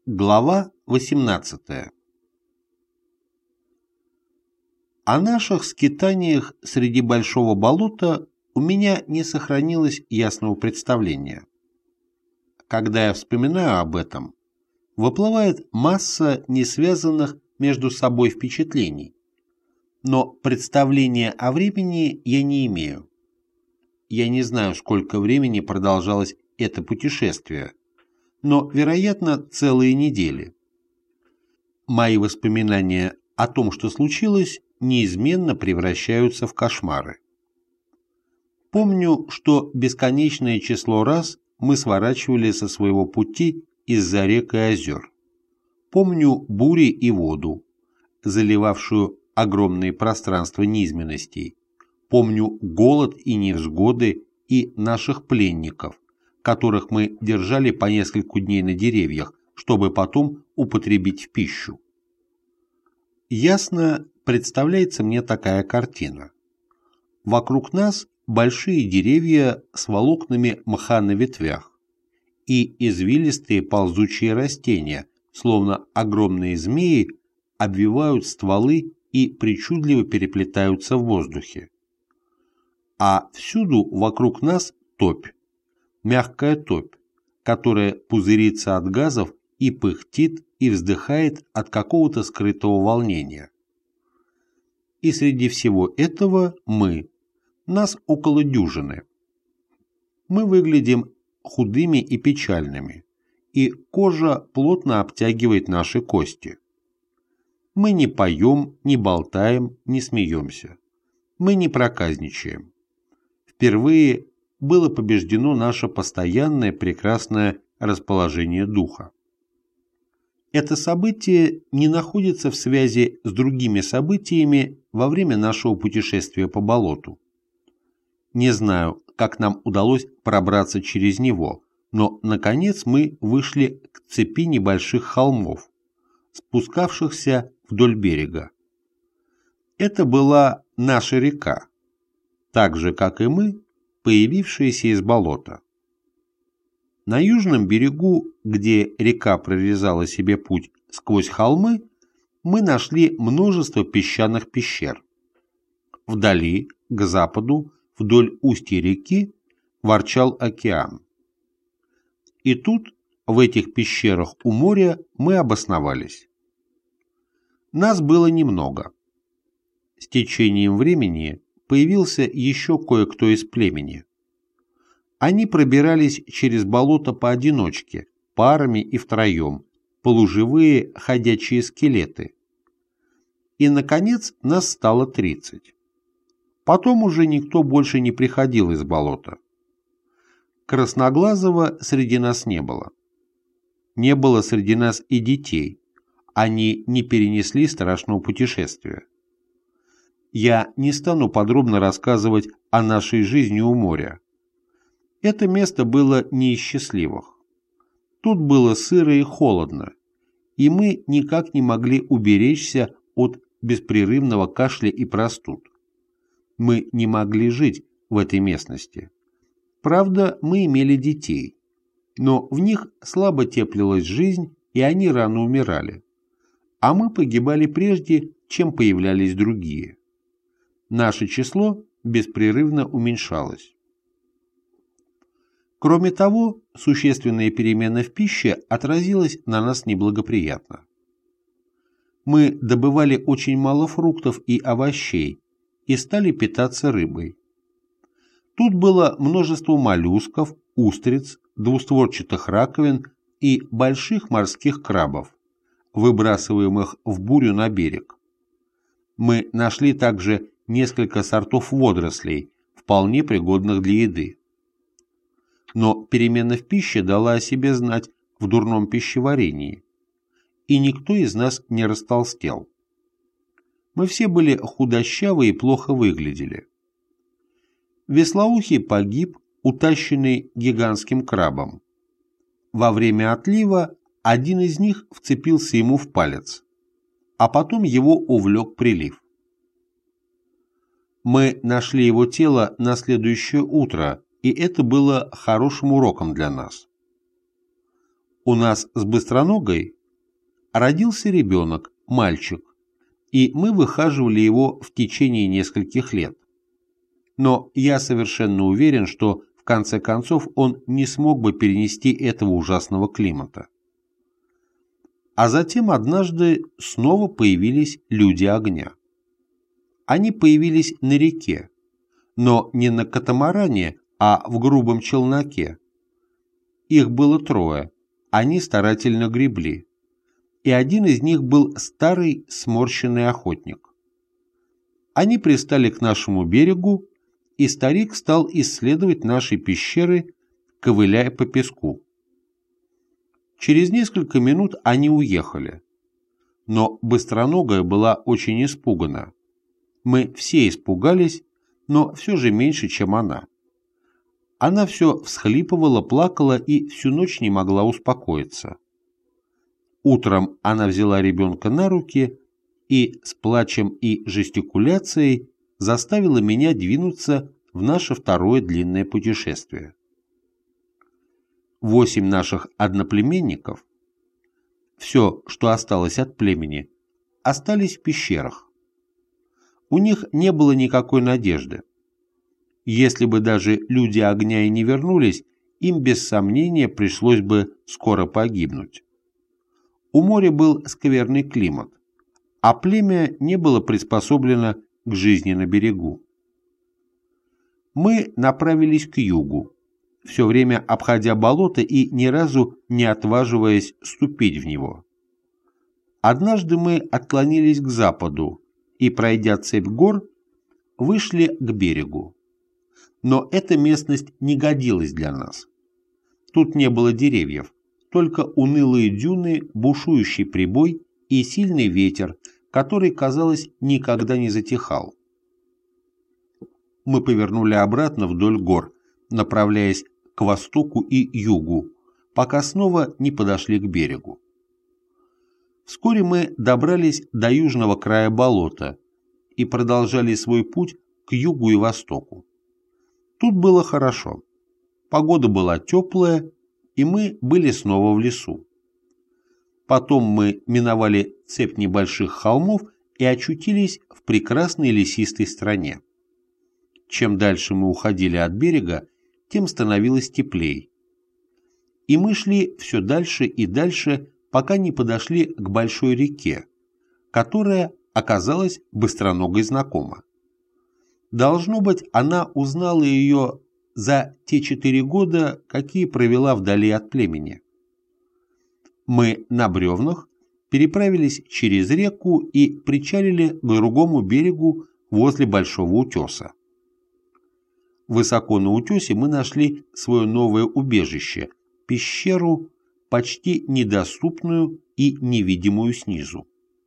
Глава 18. О наших скитаниях среди большого болота у меня не сохранилось ясного представления. Когда я вспоминаю об этом, выплывает масса несвязанных между собой впечатлений, но представления о времени я не имею. Я не знаю, сколько времени продолжалось это путешествие, но, вероятно, целые недели. Мои воспоминания о том, что случилось, неизменно превращаются в кошмары. Помню, что бесконечное число раз мы сворачивали со своего пути из-за рек и озер. Помню бури и воду, заливавшую огромные пространства низменностей. Помню голод и невзгоды и наших пленников, которых мы держали по несколько дней на деревьях, чтобы потом употребить в пищу. Ясно представляется мне такая картина. Вокруг нас большие деревья с волокнами мха на ветвях и извилистые ползучие растения, словно огромные змеи, обвивают стволы и причудливо переплетаются в воздухе. А всюду вокруг нас топь. Мягкая топь, которая пузырится от газов и пыхтит и вздыхает от какого-то скрытого волнения. И среди всего этого нас около дюжины. Мы выглядим худыми и печальными, и кожа плотно обтягивает наши кости. Мы не поем, не болтаем, не смеемся. Мы не проказничаем. Впервые было побеждено наше постоянное прекрасное расположение духа. Это событие не находится в связи с другими событиями во время нашего путешествия по болоту. Не знаю, как нам удалось пробраться через него, но, наконец, мы вышли к цепи небольших холмов, спускавшихся вдоль берега. Это была наша река, так же, как и мы, появившиеся из болота. На южном берегу, где река прорезала себе путь сквозь холмы, мы нашли множество песчаных пещер. Вдали, к западу, вдоль устья реки, ворчал океан. И тут, в этих пещерах у моря, мы обосновались. Нас было немного. С течением времени появился еще кое-кто из племени. Они пробирались через болото поодиночке, парами и втроем, полуживые ходячие скелеты. И, наконец, нас стало 30. Потом уже никто больше не приходил из болота. Красноглазого среди нас не было. Не было среди нас и детей. Они не перенесли страшного путешествия. Я не стану подробно рассказывать о нашей жизни у моря. Это место было не из счастливых. Тут было сыро и холодно, и мы никак не могли уберечься от беспрерывного кашля и простуд. Мы не могли жить в этой местности. Правда, мы имели детей, но в них слабо теплилась жизнь, и они рано умирали. А мы погибали прежде, чем появлялись другие. Наше число беспрерывно уменьшалось. Кроме того, существенная перемена в пище отразилась на нас неблагоприятно. Мы добывали очень мало фруктов и овощей и стали питаться рыбой. Тут было множество моллюсков, устриц, двустворчатых раковин и больших морских крабов, выбрасываемых в бурю на берег. Мы нашли также несколько сортов водорослей, вполне пригодных для еды. Но перемена в пище дала о себе знать в дурном пищеварении, и никто из нас не растолстел. Мы все были худощавы и плохо выглядели. Веслоухий погиб, утащенный гигантским крабом. Во время отлива один из них вцепился ему в палец, а потом его увлек прилив. Мы нашли его тело на следующее утро, и это было хорошим уроком для нас. У нас с Быстроногой родился ребенок, мальчик, и мы выхаживали его в течение нескольких лет. Но я совершенно уверен, что в конце концов он не смог бы перенести этого ужасного климата. А затем однажды снова появились люди огня. Они появились на реке, но не на катамаране, а в грубом челноке. Их было трое, они старательно гребли, и один из них был старый сморщенный охотник. Они пристали к нашему берегу, и старик стал исследовать наши пещеры, ковыляя по песку. Через несколько минут они уехали, но быстроногая была очень испугана. Мы все испугались, но все же меньше, чем она. Она все всхлипывала, плакала и всю ночь не могла успокоиться. Утром она взяла ребенка на руки и с плачем и жестикуляцией заставила меня двинуться в наше второе длинное путешествие. 8 наших одноплеменников, все, что осталось от племени, остались в пещерах. У них не было никакой надежды. Если бы даже люди огня и не вернулись, им без сомнения пришлось бы скоро погибнуть. У моря был скверный климат, а племя не было приспособлено к жизни на берегу. Мы направились к югу, все время обходя болото и ни разу не отваживаясь ступить в него. Однажды мы отклонились к западу и, пройдя цепь гор, вышли к берегу. Но эта местность не годилась для нас. Тут не было деревьев, только унылые дюны, бушующий прибой и сильный ветер, который, казалось, никогда не затихал. Мы повернули обратно вдоль гор, направляясь к востоку и югу, пока снова не подошли к берегу. Вскоре мы добрались до южного края болота и продолжали свой путь к югу и востоку. Тут было хорошо. Погода была теплая, и мы были снова в лесу. Потом мы миновали цепь небольших холмов и очутились в прекрасной лесистой стране. Чем дальше мы уходили от берега, тем становилось теплей. И мы шли все дальше и дальше, пока не подошли к большой реке, которая оказалась быстроногой знакома. Должно быть, она узнала ее за те 4 года, какие провела вдали от племени. Мы на бревнах переправились через реку и причалили к другому берегу возле большого утеса. Высоко на утесе мы нашли свое новое убежище, пещеру, почти недоступную и невидимую снизу.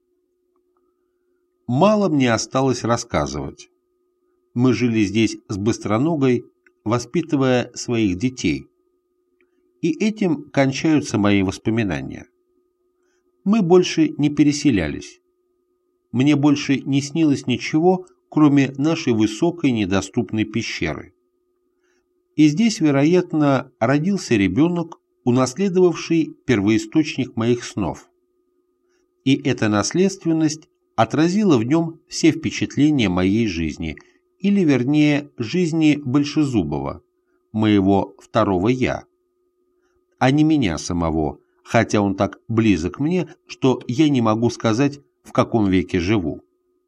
Мало мне осталось рассказывать. Мы жили здесь с быстроногой, воспитывая своих детей. И этим кончаются мои воспоминания. Мы больше не переселялись. Мне больше не снилось ничего, кроме нашей высокой недоступной пещеры. И здесь, вероятно, родился ребенок, унаследовавший первоисточник моих снов. И эта наследственность отразила в нем все впечатления моей жизни, или, вернее, жизни Большезубова, моего второго «я», а не меня самого, хотя он так близок мне, что я не могу сказать, в каком веке живу.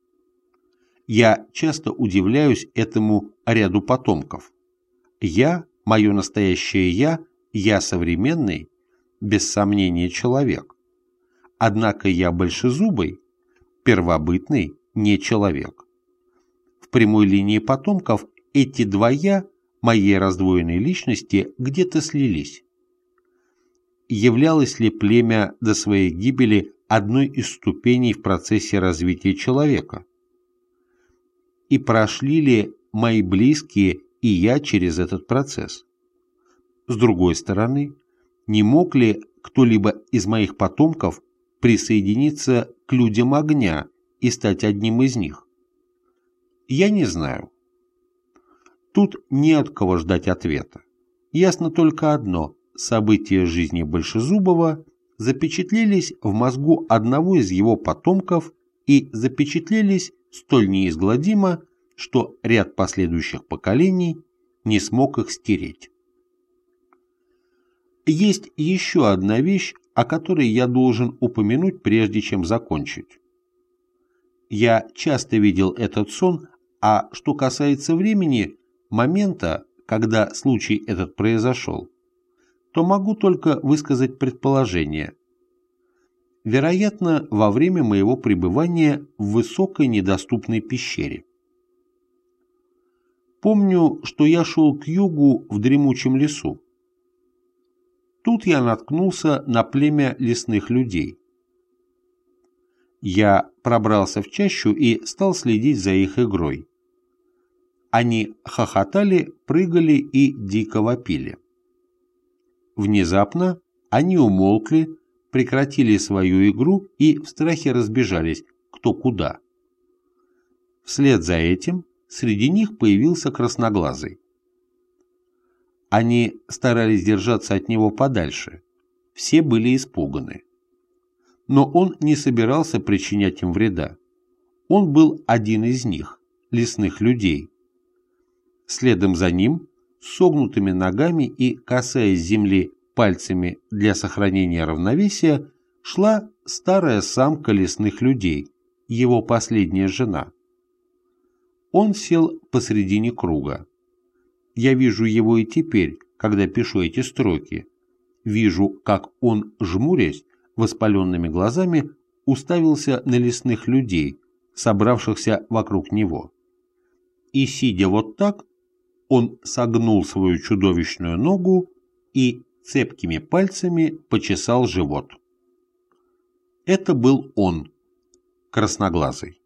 Я часто удивляюсь этому ряду потомков. Я, мое настоящее я современный, без сомнения человек. Однако я большезубый, первобытный не человек. В прямой линии потомков эти 2 «я» моей раздвоенной личности где-то слились. Являлось ли племя до своей гибели одной из ступеней в процессе развития человека? И прошли ли мои близкие и я через этот процесс? С другой стороны, не мог ли кто-либо из моих потомков присоединиться к людям огня и стать одним из них? Я не знаю. Тут не от кого ждать ответа. Ясно только одно: события жизни Большезубова запечатлелись в мозгу одного из его потомков и запечатлелись столь неизгладимо, что ряд последующих поколений не смог их стереть. Есть еще одна вещь, о которой я должен упомянуть, прежде чем закончить. Я часто видел этот сон, а что касается времени, момента, когда случай этот произошел, то могу только высказать предположение. Вероятно, во время моего пребывания в высокой недоступной пещере. Помню, что я шел к югу в дремучем лесу. Тут я наткнулся на племя лесных людей. Я пробрался в чащу и стал следить за их игрой. Они хохотали, прыгали и дико вопили. Внезапно они умолкли, прекратили свою игру и в страхе разбежались кто куда. Вслед за этим среди них появился красноглазый. Они старались держаться от него подальше, все были испуганы. Но он не собирался причинять им вреда. Он был один из них, лесных людей. Следом за ним, с согнутыми ногами и касаясь земли пальцами для сохранения равновесия, шла старая самка лесных людей, его последняя жена. Он сел посредине круга. Я вижу его и теперь, когда пишу эти строки. Вижу, как он, жмурясь, воспаленными глазами, уставился на лесных людей, собравшихся вокруг него. И, сидя вот так, он согнул свою чудовищную ногу и цепкими пальцами почесал живот. Это был он, красноглазый.